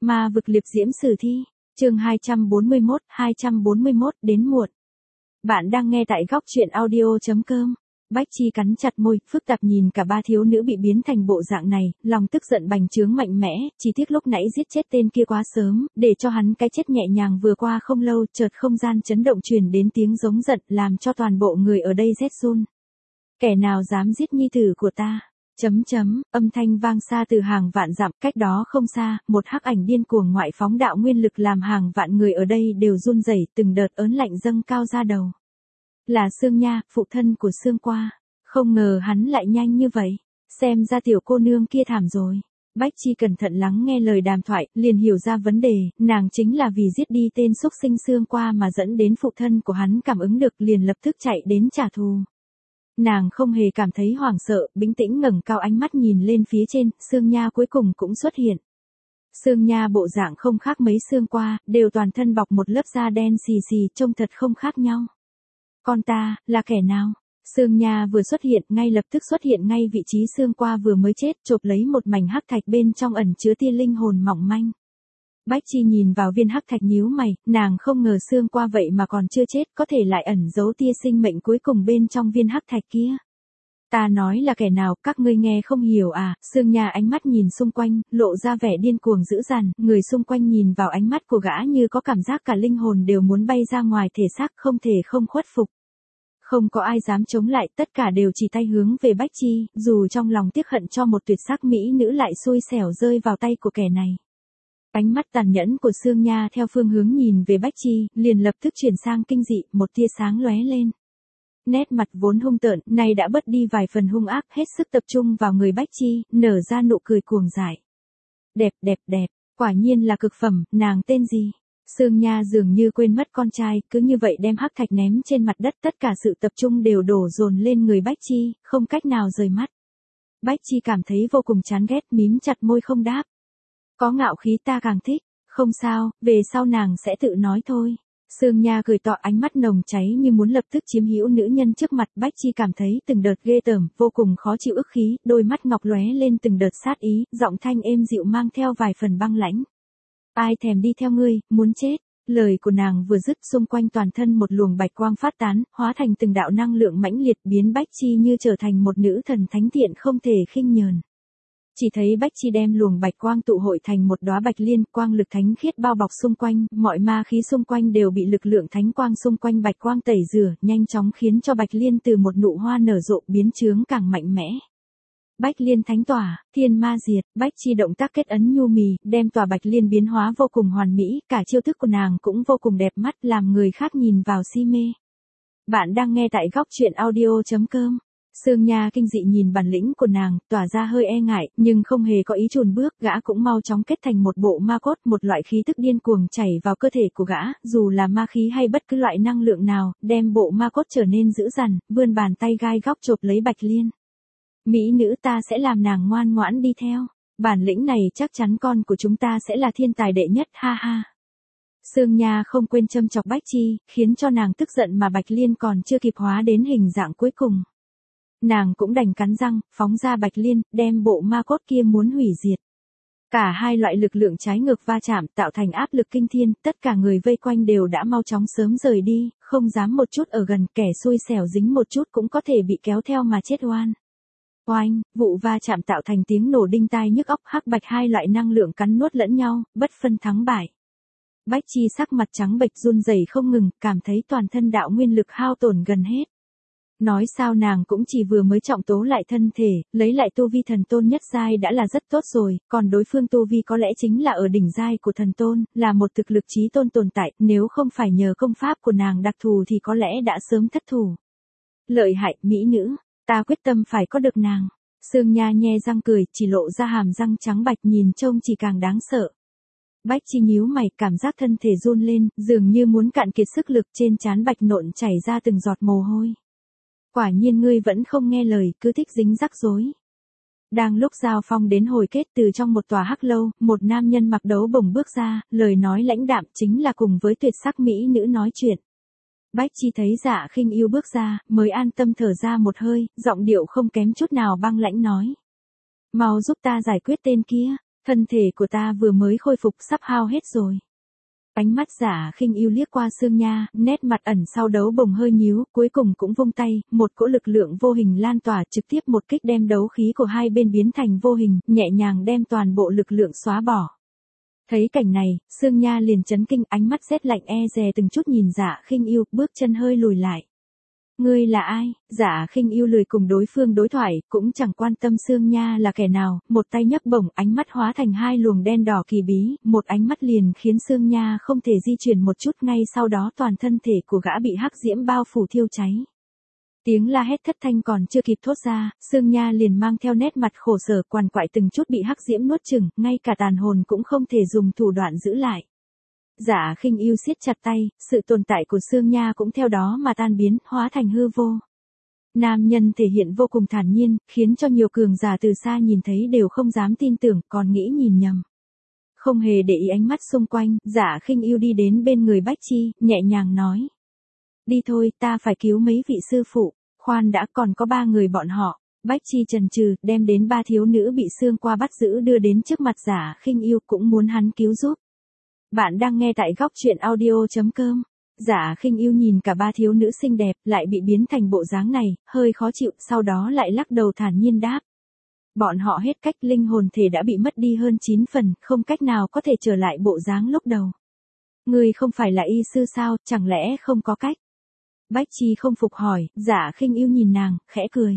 Ma vực liệp diễm sử thi, chương 241 đến muộn. Bạn đang nghe tại góc truyện audio.com. Bách Chi cắn chặt môi, phức tạp nhìn cả ba thiếu nữ bị biến thành bộ dạng này, lòng tức giận bành trướng mạnh mẽ, chỉ tiếc lúc nãy giết chết tên kia quá sớm, để cho hắn cái chết nhẹ nhàng vừa qua không lâu, chợt không gian chấn động truyền đến tiếng giống giận, làm cho toàn bộ người ở đây rét run. Kẻ nào dám giết nhi tử của ta? Âm thanh vang xa từ hàng vạn dặm, cách đó không xa, một hắc ảnh điên cuồng ngoại phóng đạo nguyên lực làm hàng vạn người ở đây đều run rẩy, từng đợt ớn lạnh dâng cao ra đầu. Là Sương Nha, phụ thân của Sương Qua. Không ngờ hắn lại nhanh như vậy. Xem ra tiểu cô nương kia thảm rồi. Bách Chi cẩn thận lắng nghe lời đàm thoại, liền hiểu ra vấn đề, nàng chính là vì giết đi tên xúc sinh Sương Qua mà dẫn đến phụ thân của hắn cảm ứng được, liền lập tức chạy đến trả thù. Nàng không hề cảm thấy hoảng sợ, bình tĩnh ngẩng cao ánh mắt nhìn lên phía trên, Sương Nha cuối cùng cũng xuất hiện. Sương Nha bộ dạng không khác mấy Sương Qua, đều toàn thân bọc một lớp da đen xì xì, trông thật không khác nhau. Con ta, là kẻ nào? Sương Nha vừa xuất hiện, ngay lập tức xuất hiện ngay vị trí Sương Qua vừa mới chết, chộp lấy một mảnh hắc thạch bên trong ẩn chứa tia linh hồn mỏng manh. Bách Chi nhìn vào viên hắc thạch nhíu mày, nàng không ngờ Sương Qua vậy mà còn chưa chết, có thể lại ẩn giấu tia sinh mệnh cuối cùng bên trong viên hắc thạch kia. Ta nói là kẻ nào, các ngươi nghe không hiểu à? Sương Nha ánh mắt nhìn xung quanh, lộ ra vẻ điên cuồng dữ dằn, người xung quanh nhìn vào ánh mắt của gã như có cảm giác cả linh hồn đều muốn bay ra ngoài thể xác, không thể không khuất phục. Không có ai dám chống lại, tất cả đều chỉ tay hướng về Bách Chi, dù trong lòng tiếc hận cho một tuyệt sắc mỹ nữ lại xui xẻo rơi vào tay của kẻ này. Ánh mắt tàn nhẫn của Sương Nha theo phương hướng nhìn về Bách Chi, liền lập tức chuyển sang kinh dị, một tia sáng lóe lên. Nét mặt vốn hung tợn, nay đã bớt đi vài phần hung ác, hết sức tập trung vào người Bách Chi, nở ra nụ cười cuồng dại. Đẹp, quả nhiên là cực phẩm, nàng tên gì? Sương Nha dường như quên mất con trai, cứ như vậy đem hắc thạch ném trên mặt đất, tất cả sự tập trung đều đổ dồn lên người Bách Chi, không cách nào rời mắt. Bách Chi cảm thấy vô cùng chán ghét, mím chặt môi không đáp. Có ngạo khí ta càng thích, không sao, về sau nàng sẽ tự nói thôi. Sương Nha cười tọ, ánh mắt nồng cháy như muốn lập tức chiếm hữu nữ nhân trước mặt. Bách Chi cảm thấy từng đợt ghê tởm, vô cùng khó chịu ức khí, đôi mắt ngọc lóe lên từng đợt sát ý, giọng thanh êm dịu mang theo vài phần băng lãnh. Ai thèm đi theo ngươi, muốn chết. Lời của nàng vừa dứt, xung quanh toàn thân một luồng bạch quang phát tán, hóa thành từng đạo năng lượng mãnh liệt, biến Bách Chi như trở thành một nữ thần thánh thiện không thể khinh nhờn. Chỉ thấy Bách Chi đem luồng bạch quang tụ hội thành một đóa bạch liên, quang lực thánh khiết bao bọc xung quanh, mọi ma khí xung quanh đều bị lực lượng thánh quang xung quanh bạch quang tẩy rửa, nhanh chóng khiến cho bạch liên từ một nụ hoa nở rộ biến chướng càng mạnh mẽ. Bách liên thánh tỏa, thiên ma diệt. Bách Chi động tác kết ấn nhu mì, đem tỏa bạch liên biến hóa vô cùng hoàn mỹ, cả chiêu thức của nàng cũng vô cùng đẹp mắt, làm người khác nhìn vào si mê. Bạn đang nghe tại góc truyện audio.com. Sương Nha kinh dị nhìn bản lĩnh của nàng, tỏa ra hơi e ngại, nhưng không hề có ý chùn bước, gã cũng mau chóng kết thành một bộ ma cốt, một loại khí tức điên cuồng chảy vào cơ thể của gã, dù là ma khí hay bất cứ loại năng lượng nào, đem bộ ma cốt trở nên dữ dằn, vươn bàn tay gai góc chộp lấy bạch liên. Mỹ nữ, ta sẽ làm nàng ngoan ngoãn đi theo, bản lĩnh này chắc chắn con của chúng ta sẽ là thiên tài đệ nhất, ha ha. Sương Nha không quên châm chọc Bách Chi, khiến cho nàng tức giận mà bạch liên còn chưa kịp hóa đến hình dạng cuối cùng. Nàng cũng đành cắn răng, phóng ra bạch liên, đem bộ ma cốt kia muốn hủy diệt. Cả hai loại lực lượng trái ngược va chạm, tạo thành áp lực kinh thiên, tất cả người vây quanh đều đã mau chóng sớm rời đi, không dám một chút ở gần, kẻ xui xẻo dính một chút cũng có thể bị kéo theo mà chết oan. Oanh, vụ va chạm tạo thành tiếng nổ đinh tai nhức óc, hắc bạch hai loại năng lượng cắn nuốt lẫn nhau, bất phân thắng bại. Bách Chi sắc mặt trắng bệch run rẩy không ngừng, cảm thấy toàn thân đạo nguyên lực hao tổn gần hết. Nói sao nàng cũng chỉ vừa mới trọng tố lại thân thể, lấy lại tu vi thần tôn nhất giai đã là rất tốt rồi, còn đối phương tu vi có lẽ chính là ở đỉnh giai của thần tôn, là một thực lực chí tôn tồn tại, nếu không phải nhờ công pháp của nàng đặc thù thì có lẽ đã sớm thất thủ. Lợi hại, mỹ nữ, ta quyết tâm phải có được nàng. Sương Nha nhe răng cười, chỉ lộ ra hàm răng trắng bạch, nhìn trông chỉ càng đáng sợ. Bách Chi nhíu mày, cảm giác thân thể run lên, dường như muốn cạn kiệt sức lực, trên trán bạch nộn chảy ra từng giọt mồ hôi. Quả nhiên ngươi vẫn không nghe lời, cứ thích dính rắc rối. Đang lúc giao phong đến hồi kết, từ trong một tòa hắc lâu, một nam nhân mặc đấu bổng bước ra, lời nói lãnh đạm, chính là cùng với tuyệt sắc mỹ nữ nói chuyện. Bách Chi thấy Dạ Khinh Yêu bước ra, mới an tâm thở ra một hơi, giọng điệu không kém chút nào băng lãnh nói. Mau giúp ta giải quyết tên kia. Thân thể của ta vừa mới khôi phục sắp hao hết rồi. Ánh mắt Giả Khinh Yêu liếc qua Sương Nha, nét mặt ẩn sau đấu bồng hơi nhíu, cuối cùng cũng vung tay, một cỗ lực lượng vô hình lan tỏa trực tiếp một kích đem đấu khí của hai bên biến thành vô hình, nhẹ nhàng đem toàn bộ lực lượng xóa bỏ. Thấy cảnh này, Sương Nha liền chấn kinh, ánh mắt rét lạnh e dè từng chút nhìn Giả Khinh Yêu, bước chân hơi lùi lại. Ngươi là ai? Giả Khinh Yêu lười cùng đối phương đối thoại, cũng chẳng quan tâm Sương Nha là kẻ nào, một tay nhấc bổng, ánh mắt hóa thành hai luồng đen đỏ kỳ bí, một ánh mắt liền khiến Sương Nha không thể di chuyển một chút, ngay sau đó toàn thân thể của gã bị hắc diễm bao phủ thiêu cháy. Tiếng la hét thất thanh còn chưa kịp thốt ra, Sương Nha liền mang theo nét mặt khổ sở quằn quại từng chút bị hắc diễm nuốt chửng, ngay cả tàn hồn cũng không thể dùng thủ đoạn giữ lại. Giả Khinh Yêu siết chặt tay, sự tồn tại của Sương Nha cũng theo đó mà tan biến, hóa thành hư vô. Nam nhân thể hiện vô cùng thản nhiên, khiến cho nhiều cường giả từ xa nhìn thấy đều không dám tin tưởng, còn nghĩ nhìn nhầm. Không hề để ý ánh mắt xung quanh, Giả Khinh Yêu đi đến bên người Bách Chi, nhẹ nhàng nói. Đi thôi, ta phải cứu mấy vị sư phụ, khoan đã, còn có 3 người bọn họ. Bách Chi chần chừ, đem đến 3 thiếu nữ bị Sương Qua bắt giữ đưa đến trước mặt Giả Khinh Yêu, cũng muốn hắn cứu giúp. Bạn đang nghe tại góc truyện audio.com. Giả Khinh Yêu nhìn cả 3 thiếu nữ xinh đẹp, lại bị biến thành bộ dáng này, hơi khó chịu, sau đó lại lắc đầu thản nhiên đáp. Bọn họ hết cách, linh hồn thể đã bị mất đi hơn 9 phần, không cách nào có thể trở lại bộ dáng lúc đầu. Ngươi không phải là y sư sao, chẳng lẽ không có cách? Bách Chi không phục hỏi, Giả Khinh Yêu nhìn nàng, khẽ cười.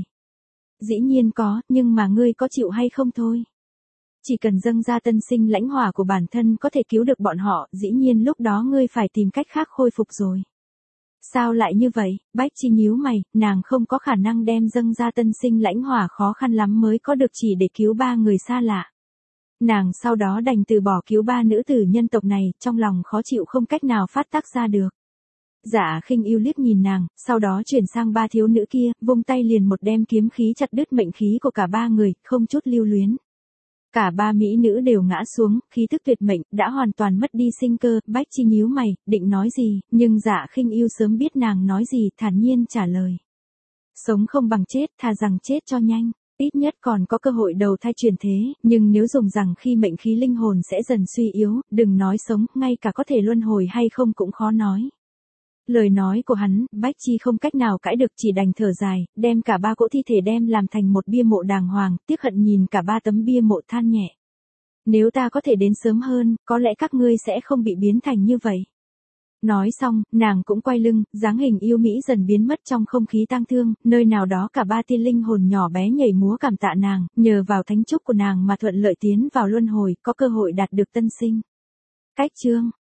Dĩ nhiên có, nhưng mà ngươi có chịu hay không thôi. Chỉ cần dâng ra tân sinh lãnh hỏa của bản thân có thể cứu được bọn họ, dĩ nhiên lúc đó ngươi phải tìm cách khác khôi phục rồi. Sao lại như vậy? Bách Chi nhíu mày, nàng không có khả năng đem dâng ra tân sinh lãnh hỏa, khó khăn lắm mới có được chỉ để cứu 3 người xa lạ. Nàng sau đó đành từ bỏ cứu 3 nữ tử nhân tộc này, trong lòng khó chịu không cách nào phát tác ra được. Giả Khinh Yêu liếc nhìn nàng, sau đó chuyển sang 3 thiếu nữ kia, vung tay liền một đem kiếm khí chặt đứt mệnh khí của cả 3 người, không chút lưu luyến. Cả 3 mỹ nữ đều ngã xuống, khí tức tuyệt mệnh, đã hoàn toàn mất đi sinh cơ. Bách Chi nhíu mày, định nói gì, nhưng Giả Khinh Yêu sớm biết nàng nói gì, thản nhiên trả lời. Sống không bằng chết, thà rằng chết cho nhanh. Ít nhất còn có cơ hội đầu thai chuyển thế, nhưng nếu dùng rằng khi mệnh khí linh hồn sẽ dần suy yếu, đừng nói sống, ngay cả có thể luân hồi hay không cũng khó nói. Lời nói của hắn, Bách Chi không cách nào cãi được, chỉ đành thở dài, đem cả 3 cỗ thi thể đem làm thành một bia mộ đàng hoàng, tiếc hận nhìn cả 3 tấm bia mộ than nhẹ. Nếu ta có thể đến sớm hơn, có lẽ các ngươi sẽ không bị biến thành như vậy. Nói xong, nàng cũng quay lưng, dáng hình yêu mỹ dần biến mất trong không khí tang thương, nơi nào đó cả 3 tia linh hồn nhỏ bé nhảy múa cảm tạ nàng, nhờ vào thánh trúc của nàng mà thuận lợi tiến vào luân hồi, có cơ hội đạt được tân sinh. Cách chương